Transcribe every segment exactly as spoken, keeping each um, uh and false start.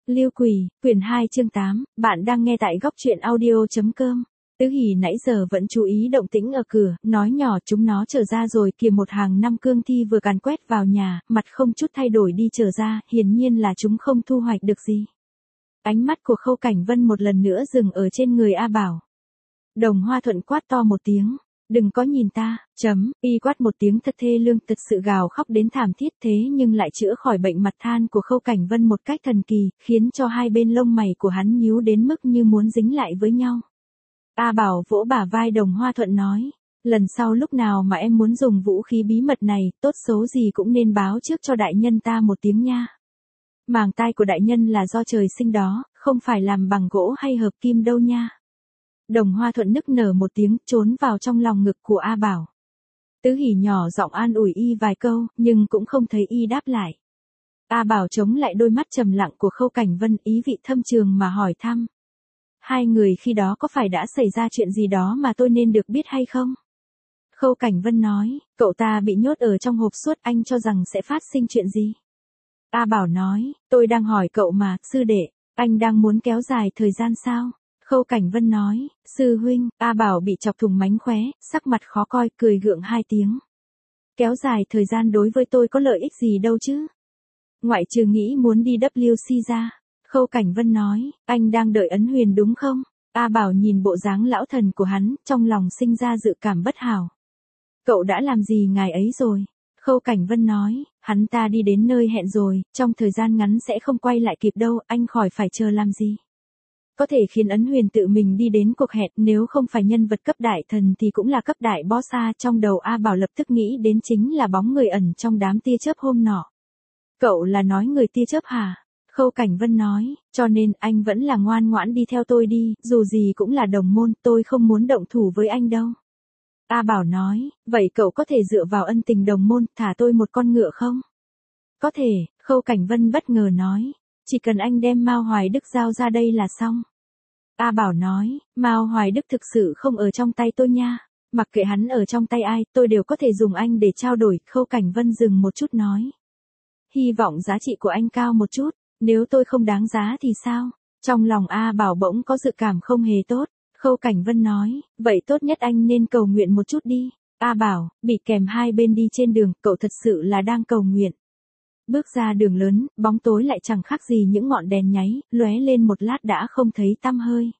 Lưu Quỳ, quyển hai chương tám, bạn đang nghe tại góc truyện audio.com. Tứ Hỷ nãy giờ vẫn chú ý động tĩnh ở cửa, nói nhỏ chúng nó trở ra rồi kìa. Một hàng năm cương thi vừa càn quét vào nhà, mặt không chút thay đổi đi trở ra, hiển nhiên là chúng không thu hoạch được gì. Ánh mắt của Khâu Cảnh Vân một lần nữa dừng ở trên người A Bảo. Đồng Hoa Thuận quát to một tiếng. Đừng có nhìn ta, chấm, y quát một tiếng thật thê lương, thật sự gào khóc đến thảm thiết, thế nhưng lại chữa khỏi bệnh mặt than của Khâu Cảnh Vân một cách thần kỳ, khiến cho hai bên lông mày của hắn nhíu đến mức như muốn dính lại với nhau. A Bảo vỗ bả vai Đồng Hoa Thuận nói, lần sau lúc nào mà em muốn dùng vũ khí bí mật này, tốt xấu gì cũng nên báo trước cho đại nhân ta một tiếng nha. Màng tai của đại nhân là do trời sinh đó, không phải làm bằng gỗ hay hợp kim đâu nha. Đồng Hoa Thuận nức nở một tiếng, trốn vào trong lòng ngực của A Bảo. Tứ Hỷ nhỏ giọng an ủi y vài câu, nhưng cũng không thấy y đáp lại. A Bảo chống lại đôi mắt trầm lặng của Khâu Cảnh Vân, ý vị thâm trường mà hỏi thăm. Hai người khi đó có phải đã xảy ra chuyện gì đó mà tôi nên được biết hay không? Khâu Cảnh Vân nói, cậu ta bị nhốt ở trong hộp suốt, anh cho rằng sẽ phát sinh chuyện gì? A Bảo nói, tôi đang hỏi cậu mà, sư đệ, anh đang muốn kéo dài thời gian sao? Khâu Cảnh Vân nói, sư huynh. A Bảo bị chọc thủng mánh khóe, sắc mặt khó coi, cười gượng hai tiếng. Kéo dài thời gian đối với tôi có lợi ích gì đâu chứ? Ngoại trừ nghĩ muốn đi W C ra. Khâu Cảnh Vân nói, anh đang đợi Ấn Huyền đúng không? A Bảo nhìn bộ dáng lão thần của hắn, trong lòng sinh ra dự cảm bất hảo. Cậu đã làm gì ngài ấy rồi? Khâu Cảnh Vân nói, hắn ta đi đến nơi hẹn rồi, trong thời gian ngắn sẽ không quay lại kịp đâu, anh khỏi phải chờ làm gì. Có thể khiến Ấn Huyền tự mình đi đến cuộc hẹn, nếu không phải nhân vật cấp đại thần thì cũng là cấp đại boss. A. Trong đầu A Bảo lập tức nghĩ đến chính là bóng người ẩn trong đám tia chớp hôm nọ. Cậu là nói người tia chớp hả? Khâu Cảnh Vân nói, cho nên anh vẫn là ngoan ngoãn đi theo tôi đi, dù gì cũng là đồng môn, tôi không muốn động thủ với anh đâu. A Bảo nói, vậy cậu có thể dựa vào ân tình đồng môn, thả tôi một con ngựa không? Có thể. Khâu Cảnh Vân bất ngờ nói, chỉ cần anh đem Mao Hoài Đức giao ra đây là xong. A Bảo nói, Mao Hoài Đức thực sự không ở trong tay tôi nha, mặc kệ hắn ở trong tay ai, tôi đều có thể dùng anh để trao đổi. Khâu Cảnh Vân dừng một chút nói, hy vọng giá trị của anh cao một chút, nếu tôi không đáng giá thì sao? Trong lòng A Bảo bỗng có dự cảm không hề tốt. Khâu Cảnh Vân nói, vậy tốt nhất anh nên cầu nguyện một chút đi. A Bảo, bị kèm hai bên đi trên đường, cậu thật sự là đang cầu nguyện. Bước ra đường lớn, bóng tối lại chẳng khác gì những ngọn đèn nháy, lóe lên một lát đã không thấy tăm hơi.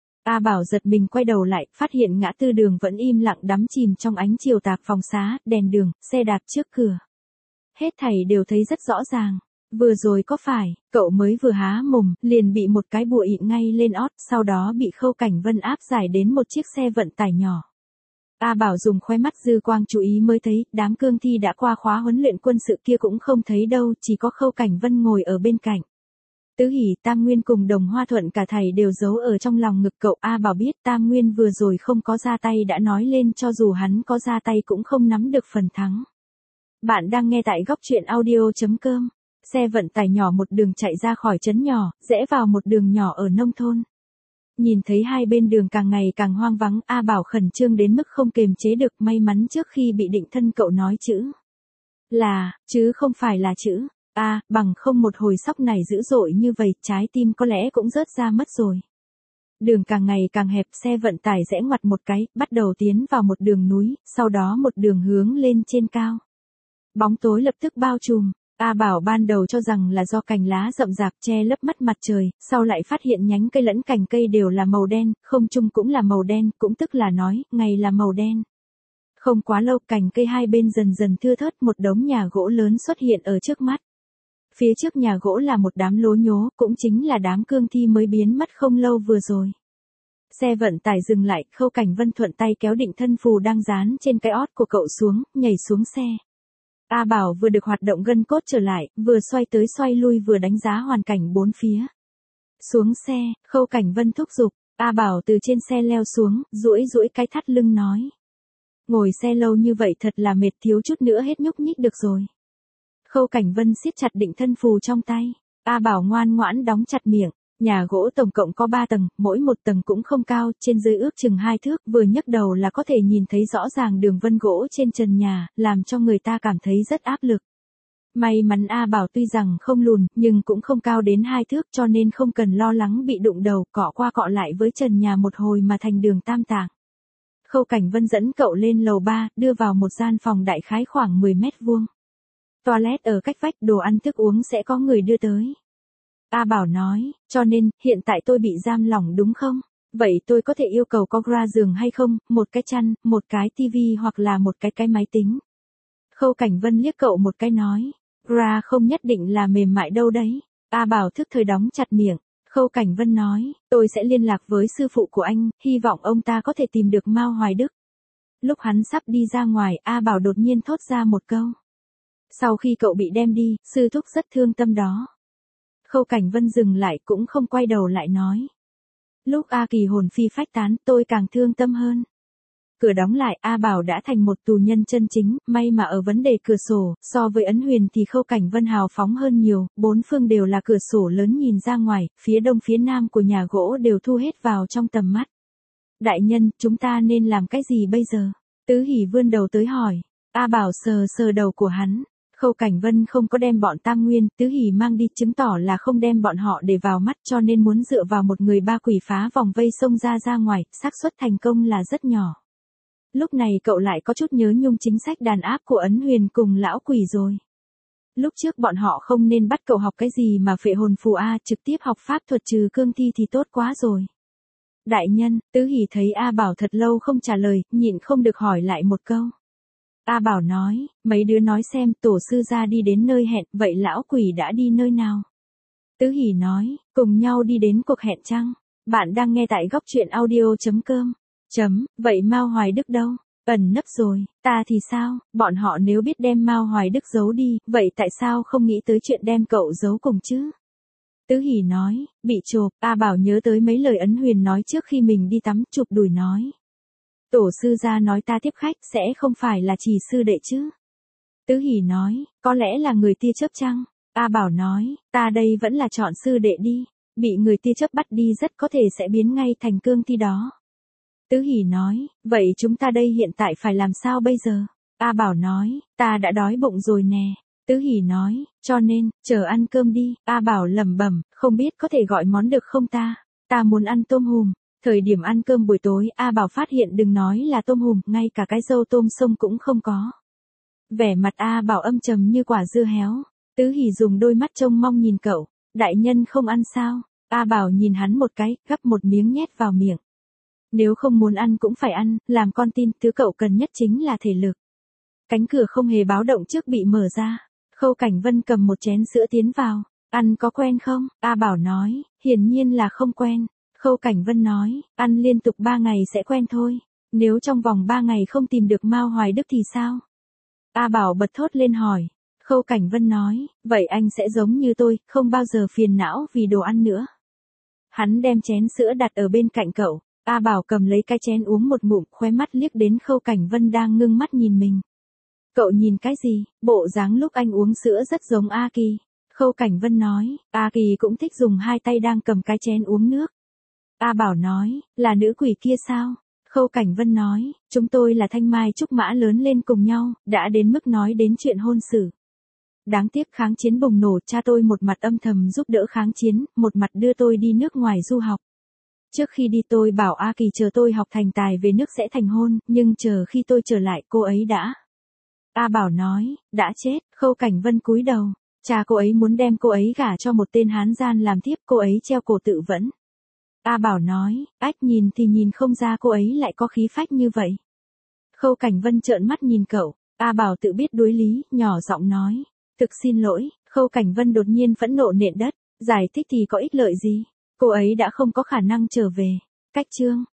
A Bảo giật mình quay đầu lại, phát hiện ngã tư đường vẫn im lặng đắm chìm trong ánh chiều tà, phòng xá, đèn đường, xe đạp trước cửa. Hết thảy đều thấy rất rõ ràng. Vừa rồi có phải, cậu mới vừa há mồm, liền bị một cái bùa ịn ngay lên ót, sau đó bị Khâu Cảnh Vân áp giải đến một chiếc xe vận tải nhỏ. A Bảo dùng khóe mắt dư quang chú ý mới thấy, đám cương thi đã qua khóa huấn luyện quân sự kia cũng không thấy đâu, chỉ có Khâu Cảnh Vân ngồi ở bên cạnh. Tứ Hỷ, Tam Nguyên cùng Đồng Hoa Thuận cả thảy đều giấu ở trong lòng ngực cậu. A Bảo biết Tam Nguyên vừa rồi không có ra tay đã nói lên cho dù hắn có ra tay cũng không nắm được phần thắng. Bạn đang nghe tại góc truyện audio.com. Xe vận tải nhỏ một đường chạy ra khỏi trấn nhỏ, rẽ vào một đường nhỏ ở nông thôn. Nhìn thấy hai bên đường càng ngày càng hoang vắng, A Bảo khẩn trương đến mức không kềm chế được, may mắn trước khi bị định thân cậu nói chữ là, chứ không phải là chữ A, bằng không một hồi sóc này dữ dội như vậy, trái tim có lẽ cũng rớt ra mất rồi. Đường càng ngày càng hẹp, xe vận tải rẽ ngoặt một cái, bắt đầu tiến vào một đường núi, sau đó một đường hướng lên trên cao. Bóng tối lập tức bao trùm. A Bảo ban đầu cho rằng là do cành lá rậm rạp che lấp mắt mặt trời, sau lại phát hiện nhánh cây lẫn cành cây đều là màu đen, không trung cũng là màu đen, cũng tức là nói, ngày là màu đen. Không quá lâu, cành cây hai bên dần dần thưa thớt, một đống nhà gỗ lớn xuất hiện ở trước mắt. Phía trước nhà gỗ là một đám lố nhố, cũng chính là đám cương thi mới biến mất không lâu vừa rồi. Xe vận tải dừng lại, Khâu Cảnh Vân thuận tay kéo định thân phù đang dán trên cái ót của cậu xuống, nhảy xuống xe. A Bảo vừa được hoạt động gân cốt trở lại, vừa xoay tới xoay lui vừa đánh giá hoàn cảnh bốn phía. Xuống xe, Khâu Cảnh Vân thúc giục. A Bảo từ trên xe leo xuống, duỗi duỗi cái thắt lưng nói. Ngồi xe lâu như vậy thật là mệt, thiếu chút nữa hết nhúc nhích được rồi. Khâu Cảnh Vân siết chặt định thân phù trong tay. A Bảo ngoan ngoãn đóng chặt miệng. Nhà gỗ tổng cộng có ba tầng, mỗi một tầng cũng không cao, trên dưới ước chừng hai thước, vừa nhấc đầu là có thể nhìn thấy rõ ràng đường vân gỗ trên trần nhà, làm cho người ta cảm thấy rất áp lực. May mắn A Bảo tuy rằng không lùn, nhưng cũng không cao đến hai thước cho nên không cần lo lắng bị đụng đầu, cọ qua cọ lại với trần nhà một hồi mà thành đường tam tạng. Khâu Cảnh Vân dẫn cậu lên lầu ba, đưa vào một gian phòng đại khái khoảng mười mét vuông. Toilet ở cách vách, đồ ăn thức uống sẽ có người đưa tới. A Bảo nói, cho nên, hiện tại tôi bị giam lỏng đúng không? Vậy tôi có thể yêu cầu có gra giường hay không, một cái chăn, một cái tivi hoặc là một cái cái máy tính. Khâu Cảnh Vân liếc cậu một cái nói, gra không nhất định là mềm mại đâu đấy. A Bảo thức thời đóng chặt miệng. Khâu Cảnh Vân nói, tôi sẽ liên lạc với sư phụ của anh, hy vọng ông ta có thể tìm được Mao Hoài Đức. Lúc hắn sắp đi ra ngoài, A Bảo đột nhiên thốt ra một câu. Sau khi cậu bị đem đi, sư thúc rất thương tâm đó. Khâu Cảnh Vân dừng lại cũng không quay đầu lại nói. Lúc A Kỳ hồn phi phách tán, tôi càng thương tâm hơn. Cửa đóng lại, A Bảo đã thành một tù nhân chân chính, may mà ở vấn đề cửa sổ, so với Ấn Huyền thì Khâu Cảnh Vân hào phóng hơn nhiều, bốn phương đều là cửa sổ lớn nhìn ra ngoài, phía đông phía nam của nhà gỗ đều thu hết vào trong tầm mắt. Đại nhân, chúng ta nên làm cái gì bây giờ? Tứ Hỷ vươn đầu tới hỏi. A Bảo sờ sờ đầu của hắn. Khâu Cảnh Vân không có đem bọn Tam Nguyên, Tứ Hỷ mang đi chứng tỏ là không đem bọn họ để vào mắt cho nên muốn dựa vào một người ba quỷ phá vòng vây xông ra ra ngoài, xác suất thành công là rất nhỏ. Lúc này cậu lại có chút nhớ nhung chính sách đàn áp của Ấn Huyền cùng lão quỷ rồi. Lúc trước bọn họ không nên bắt cậu học cái gì mà phệ hồn phù A, trực tiếp học pháp thuật trừ cương thi thì tốt quá rồi. Đại nhân, Tứ Hỷ thấy A Bảo thật lâu không trả lời, nhịn không được hỏi lại một câu. A Bảo nói, mấy đứa nói xem, tổ sư gia đi đến nơi hẹn, vậy lão quỷ đã đi nơi nào? Tứ Hỷ nói, cùng nhau đi đến cuộc hẹn chăng? Bạn đang nghe tại góc truyện audio chấm com. Chấm, vậy Mao Hoài Đức đâu? Ẩn nấp rồi, ta thì sao? Bọn họ nếu biết đem Mao Hoài Đức giấu đi, vậy tại sao không nghĩ tới chuyện đem cậu giấu cùng chứ? Tứ Hỷ nói, bị chộp. A Bảo nhớ tới mấy lời Ấn Huyền nói trước khi mình đi tắm, chụp đùi nói. Tổ sư gia nói ta tiếp khách sẽ không phải là Trì sư đệ chứ? Tứ Hỷ nói, có lẽ là người tia chớp chăng? A Bảo nói, ta đây vẫn là chọn sư đệ đi, bị người tia chớp bắt đi rất có thể sẽ biến ngay thành cương thi đó. Tứ Hỷ nói, vậy chúng ta đây hiện tại phải làm sao bây giờ? A Bảo nói, ta đã đói bụng rồi nè. Tứ Hỷ nói, cho nên, chờ ăn cơm đi. A Bảo lẩm bẩm, không biết có thể gọi món được không ta? Ta muốn ăn tôm hùm. Thời điểm ăn cơm buổi tối, A Bảo phát hiện đừng nói là tôm hùm, ngay cả cái râu tôm sông cũng không có. Vẻ mặt A Bảo âm trầm như quả dưa héo. Tứ Hỷ dùng đôi mắt trông mong nhìn cậu, đại nhân không ăn sao? A Bảo nhìn hắn một cái, gắp một miếng nhét vào miệng. Nếu không muốn ăn cũng phải ăn, làm con tin, thứ cậu cần nhất chính là thể lực. Cánh cửa không hề báo động trước bị mở ra. Khâu Cảnh Vân cầm một chén sữa tiến vào. Ăn có quen không? A Bảo nói, hiển nhiên là không quen. Khâu Cảnh Vân nói, ăn liên tục ba ngày sẽ quen thôi. Nếu trong vòng ba ngày không tìm được Mao Hoài Đức thì sao? A Bảo bật thốt lên hỏi. Khâu Cảnh Vân nói, vậy anh sẽ giống như tôi, không bao giờ phiền não vì đồ ăn nữa. Hắn đem chén sữa đặt ở bên cạnh cậu. A Bảo cầm lấy cái chén uống một ngụm, khóe mắt liếc đến Khâu Cảnh Vân đang ngưng mắt nhìn mình. Cậu nhìn cái gì? Bộ dáng lúc anh uống sữa rất giống A Kỳ. Khâu Cảnh Vân nói, A Kỳ cũng thích dùng hai tay đang cầm cái chén uống nước. A Bảo nói, là nữ quỷ kia sao? Khâu Cảnh Vân nói, chúng tôi là thanh mai trúc mã lớn lên cùng nhau, đã đến mức nói đến chuyện hôn sự. Đáng tiếc kháng chiến bùng nổ, cha tôi một mặt âm thầm giúp đỡ kháng chiến, một mặt đưa tôi đi nước ngoài du học. Trước khi đi tôi bảo A Kỳ chờ tôi học thành tài về nước sẽ thành hôn, nhưng chờ khi tôi trở lại cô ấy đã. A Bảo nói, đã chết. Khâu Cảnh Vân cúi đầu. Cha cô ấy muốn đem cô ấy gả cho một tên hán gian làm thiếp, cô ấy treo cổ tự vẫn. A Bảo nói, ách, nhìn thì nhìn không ra cô ấy lại có khí phách như vậy. Khâu Cảnh Vân trợn mắt nhìn cậu. A Bảo tự biết đối lý, nhỏ giọng nói, thực xin lỗi. Khâu Cảnh Vân đột nhiên phẫn nộ nện đất, giải thích thì có ích lợi gì? Cô ấy đã không có khả năng trở về. Cách chương.